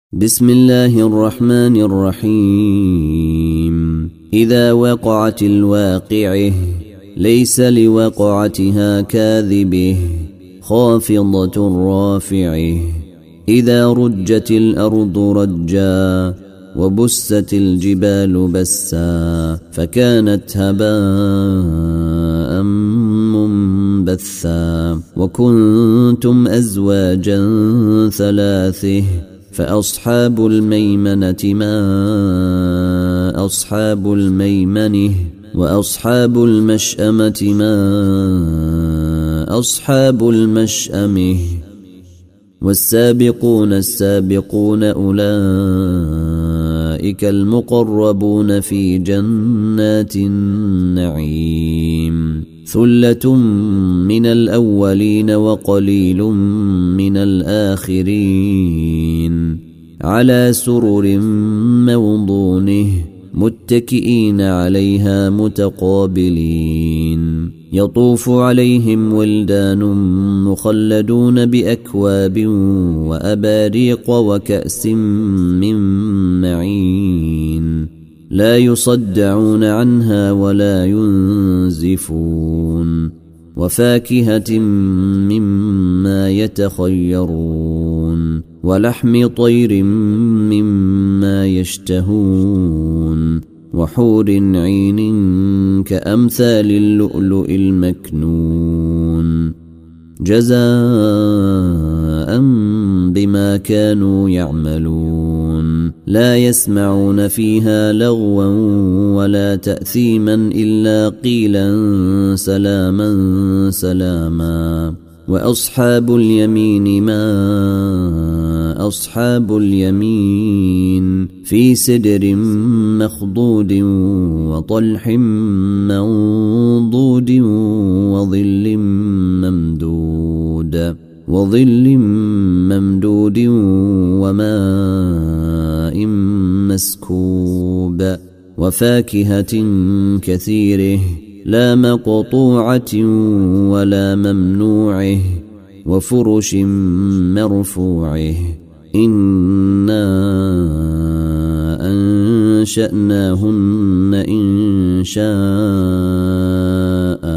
بسم الله الرحمن الرحيم. إذا وقعت الواقعة ليس لوقعتها كاذبة خافضة رافعة. إذا رجت الأرض رجا وبست الجبال بسا فكانت هباء منبثا وكنتم أزواجا ثلاثة فأصحاب الميمنة ما أصحاب الميمنة وأصحاب المشأمة ما أصحاب المشأمة. والسابقون السابقون أولئك المقربون في جنات النعيم. ثلة من الأولين وقليل من الآخرين. على سرر موضونه متكئين عليها متقابلين. يطوف عليهم ولدان مخلدون بأكواب وأباريق وكأس من معين. لا يصدعون عنها ولا ينزفون. وفاكهة مما يتخيرون ولحم طير مما يشتهون. وحور عين كأمثال اللؤلؤ المكنون جزاء بما كانوا يعملون. لا يسمعون فيها لغوا ولا تأثيما إلا قيلا سلاما سلاما. وأصحاب اليمين ما أصحاب اليمين. في سدر مخضود وطلح منضود وظل ممدود وماء مسكوب. وفاكهة كثيره لا مقطوعة ولا ممنوعه. وفرش مرفوعه. إنا أنشأناهن إنشاء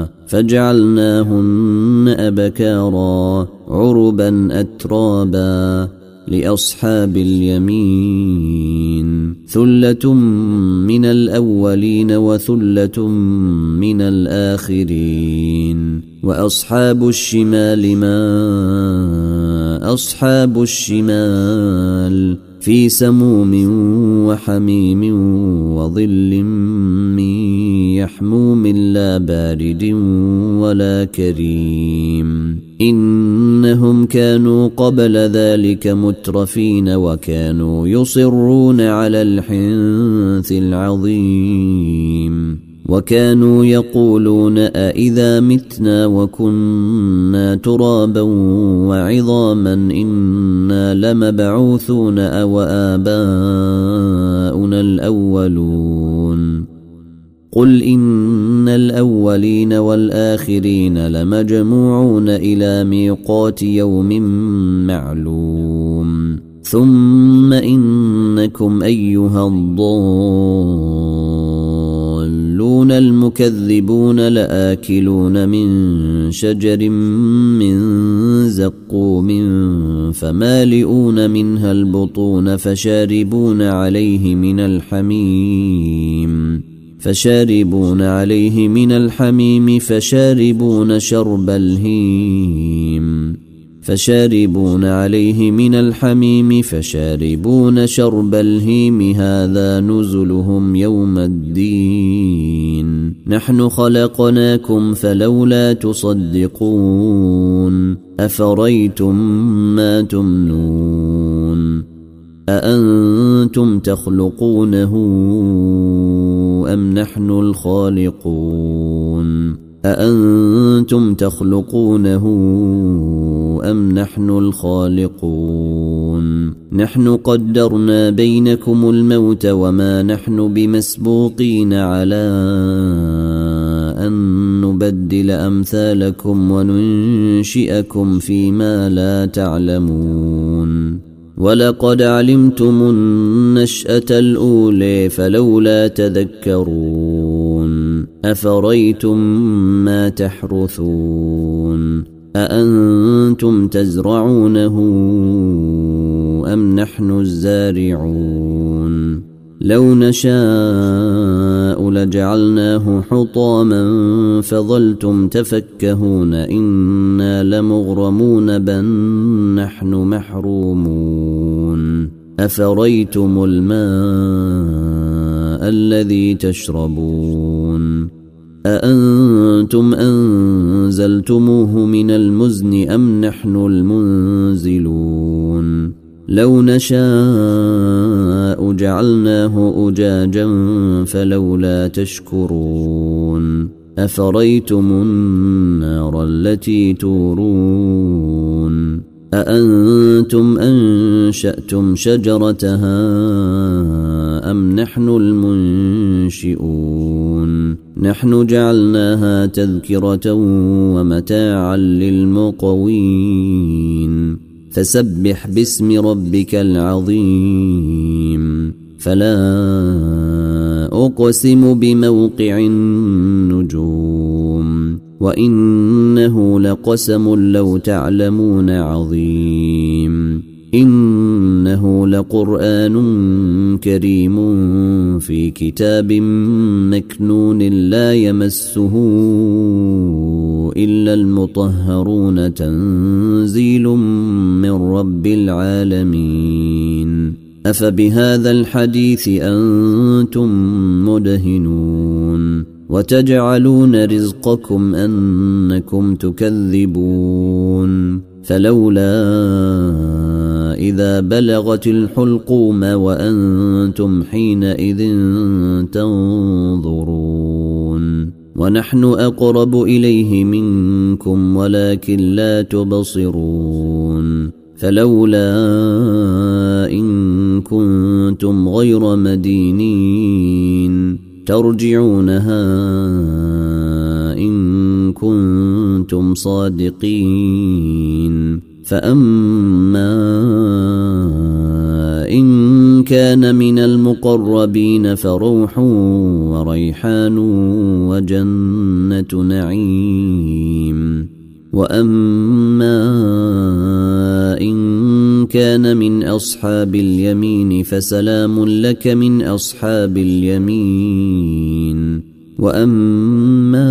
فجعلناهن أبكارا عربا أترابا. لأصحاب اليمين ثلة من الأولين وثلة من الآخرين. وأصحاب الشمال ما أصحاب الشمال. في سموم وحميم وظل من يحموم لا بارد ولا كريم. إنهم كانوا قبل ذلك مترفين وكانوا يصرون على الحنث العظيم. وكانوا يقولون أإذا متنا وكنا ترابا وعظاما إنا لمبعوثون أو آباؤنا الأولون. قل إن الأولين والآخرين لمجموعون إلى ميقات يوم معلوم. ثم إنكم أيها الضالون المكذبون لآكلون من شجر من زقوم فمالئون منها البطون فشاربون عليه من الحميم فشاربون شرب الهيم هذا نزلهم يوم الدين. نحن خلقناكم فلولا تصدقون. أفريتم ما تمنون أأنتم تخلقونه أم نحن الخالقون. نحن قدرنا بينكم الموت وما نحن بمسبوقين على أن نبدل أمثالكم وننشئكم فيما لا تعلمون. ولقد علمتم النشأة الأولى فلولا تذكرون أفريتم ما تحرثون أأنتم تزرعونه أم نحن الزارعون لو نشاء لجعلناه حطاما فظلتم تفكهون إنا لمغرمون بل نحن محرومون أفريتم الماء الذي تشربون أأنتم أنزلتموه من المزن أم نحن المنزلون لو نشاء جعلناه أجاجا فلولا تشكرون أفريتم النار التي تورون أأنتم أنشأتم شجرتها أم نحن المنشئون نحن جعلناها تذكرة ومتاعا للمقوين فسبح باسم ربك العظيم فلا أقسم بموقع النجوم وإنه لقسم لو تعلمون عظيم إنه لقرآن كريم في كتاب مكنون لا يمسه إلا المطهرون تنزيل من رب العالمين أفبهذا الحديث أنتم مدهنون وتجعلون رزقكم أنكم تكذبون فلولا إذا بلغت الحلقوم وأنتم حينئذ تنظرون ونحن أقرب إليه منكم ولكن لا تبصرون فلولا إن كنتم غير مدينين ترجعونها إن كنتم صادقين فأما إن كان من المقربين فروح وريحان وجنة نعيم وأما إن كان من أصحاب اليمين فسلام لك من أصحاب اليمين وأما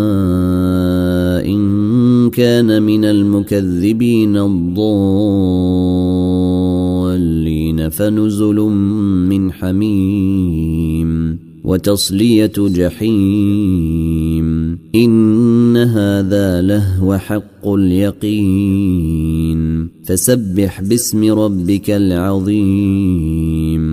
إن كان من المكذبين الضالين فنزل من حميم وتصلية جحيم إن هذا لهو حق اليقين فسبح باسم ربك العظيم